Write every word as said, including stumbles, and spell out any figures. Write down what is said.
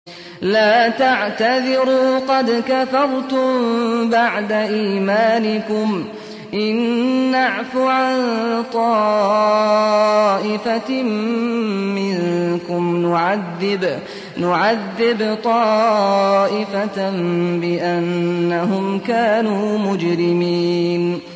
لا تعتذروا قد كفرتم بعد إيمانكم إن نعف عن طائفة منكم نعذب, نعذب طائفة بأنهم كانوا مجرمين